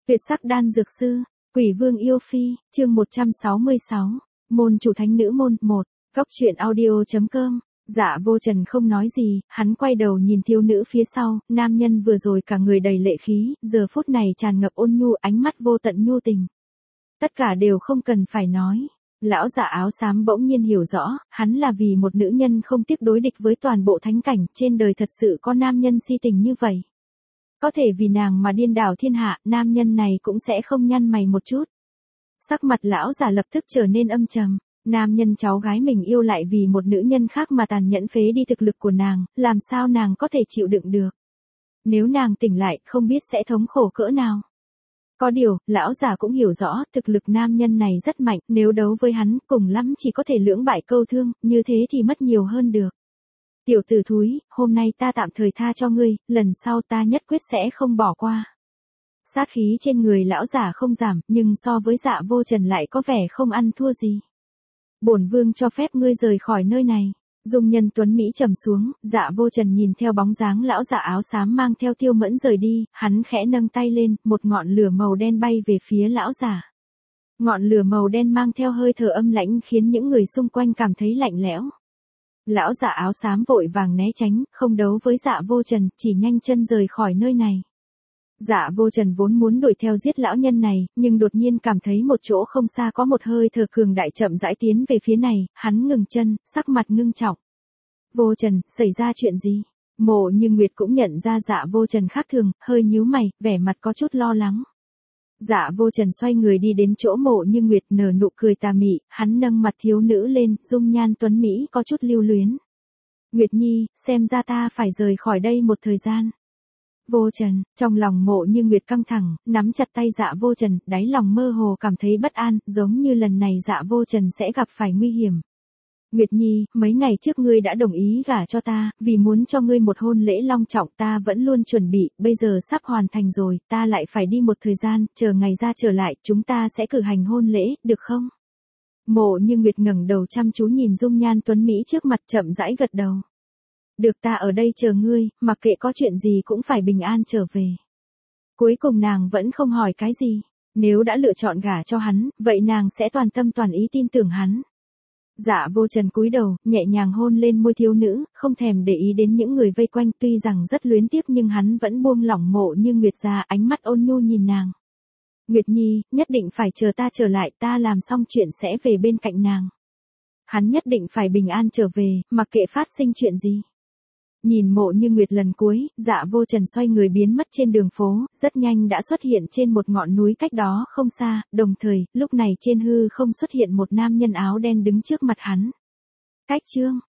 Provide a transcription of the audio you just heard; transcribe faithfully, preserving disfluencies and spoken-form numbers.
Tuyệt sắc đan dược sư, Quỷ Vương yêu phi, chương một trăm sáu mươi sáu, môn chủ thánh nữ môn, một, góc truyện audio.com. Dạ Vô Trần không nói gì, hắn quay đầu nhìn thiếu nữ phía sau, nam nhân vừa rồi cả người đầy lệ khí, giờ phút này tràn ngập ôn nhu, ánh mắt vô tận nhu tình. Tất cả đều không cần phải nói. Lão giả áo xám bỗng nhiên hiểu rõ, hắn là vì một nữ nhân không tiếc đối địch với toàn bộ thánh cảnh, trên đời thật sự có nam nhân si tình như vậy. Có thể vì nàng mà điên đảo thiên hạ, nam nhân này cũng sẽ không nhăn mày một chút. Sắc mặt lão giả lập tức trở nên âm trầm, nam nhân cháu gái mình yêu lại vì một nữ nhân khác mà tàn nhẫn phế đi thực lực của nàng, làm sao nàng có thể chịu đựng được. Nếu nàng tỉnh lại, không biết sẽ thống khổ cỡ nào. Có điều, lão già cũng hiểu rõ, thực lực nam nhân này rất mạnh, nếu đấu với hắn, cùng lắm chỉ có thể lưỡng bại câu thương, như thế thì mất nhiều hơn được. Tiểu tử thúi, hôm nay ta tạm thời tha cho ngươi, lần sau ta nhất quyết sẽ không bỏ qua. Sát khí trên người lão giả không giảm, nhưng so với Dạ Vô Trần lại có vẻ không ăn thua gì. Bổn vương cho phép ngươi rời khỏi nơi này. Dung nhân tuấn Mỹ trầm xuống, Dạ Vô Trần nhìn theo bóng dáng lão giả áo xám mang theo Tiêu Mẫn rời đi, hắn khẽ nâng tay lên, một ngọn lửa màu đen bay về phía lão giả. Ngọn lửa màu đen mang theo hơi thở âm lãnh khiến những người xung quanh cảm thấy lạnh lẽo. Lão giả áo xám vội vàng né tránh, không đấu với Dạ Vô Trần, chỉ nhanh chân rời khỏi nơi này. Dạ Vô Trần vốn muốn đuổi theo giết lão nhân này, nhưng đột nhiên cảm thấy một chỗ không xa có một hơi thở cường đại chậm rãi tiến về phía này, hắn ngừng chân, sắc mặt ngưng trọng. Vô Trần, xảy ra chuyện gì? Mộ Như Nguyệt cũng nhận ra Dạ Vô Trần khác thường, hơi nhíu mày, vẻ mặt có chút lo lắng. Dạ Vô Trần xoay người đi đến chỗ Mộ Như Nguyệt, nở nụ cười tà mị, hắn nâng mặt thiếu nữ lên, dung nhan tuấn Mỹ có chút lưu luyến. Nguyệt Nhi, xem ra ta phải rời khỏi đây một thời gian. Vô Trần, trong lòng Mộ Như Nguyệt căng thẳng, nắm chặt tay Dạ Vô Trần, đáy lòng mơ hồ cảm thấy bất an, giống như lần này Dạ Vô Trần sẽ gặp phải nguy hiểm. Nguyệt Nhi, mấy ngày trước ngươi đã đồng ý gả cho ta, vì muốn cho ngươi một hôn lễ long trọng ta vẫn luôn chuẩn bị, bây giờ sắp hoàn thành rồi, ta lại phải đi một thời gian, chờ ngày ra trở lại, chúng ta sẽ cử hành hôn lễ, được không? Mộ Như Nguyệt ngẩng đầu chăm chú nhìn dung nhan tuấn Mỹ trước mặt chậm rãi gật đầu. Được, ta ở đây chờ ngươi, mặc kệ có chuyện gì cũng phải bình an trở về. Cuối cùng nàng vẫn không hỏi cái gì, nếu đã lựa chọn gả cho hắn, vậy nàng sẽ toàn tâm toàn ý tin tưởng hắn. Dạ Vô Trần cúi đầu, nhẹ nhàng hôn lên môi thiếu nữ, không thèm để ý đến những người vây quanh, tuy rằng rất luyến tiếc nhưng hắn vẫn buông lỏng Mộ Như Nguyệt ra, ánh mắt ôn nhu nhìn nàng. Nguyệt Nhi, nhất định phải chờ ta trở lại, ta làm xong chuyện sẽ về bên cạnh nàng. Hắn nhất định phải bình an trở về, mặc kệ phát sinh chuyện gì. Nhìn Mộ Như Nguyệt lần cuối, Dạ Vô Trần xoay người biến mất trên đường phố, rất nhanh đã xuất hiện trên một ngọn núi cách đó không xa, đồng thời, lúc này trên hư không xuất hiện một nam nhân áo đen đứng trước mặt hắn. Cách chương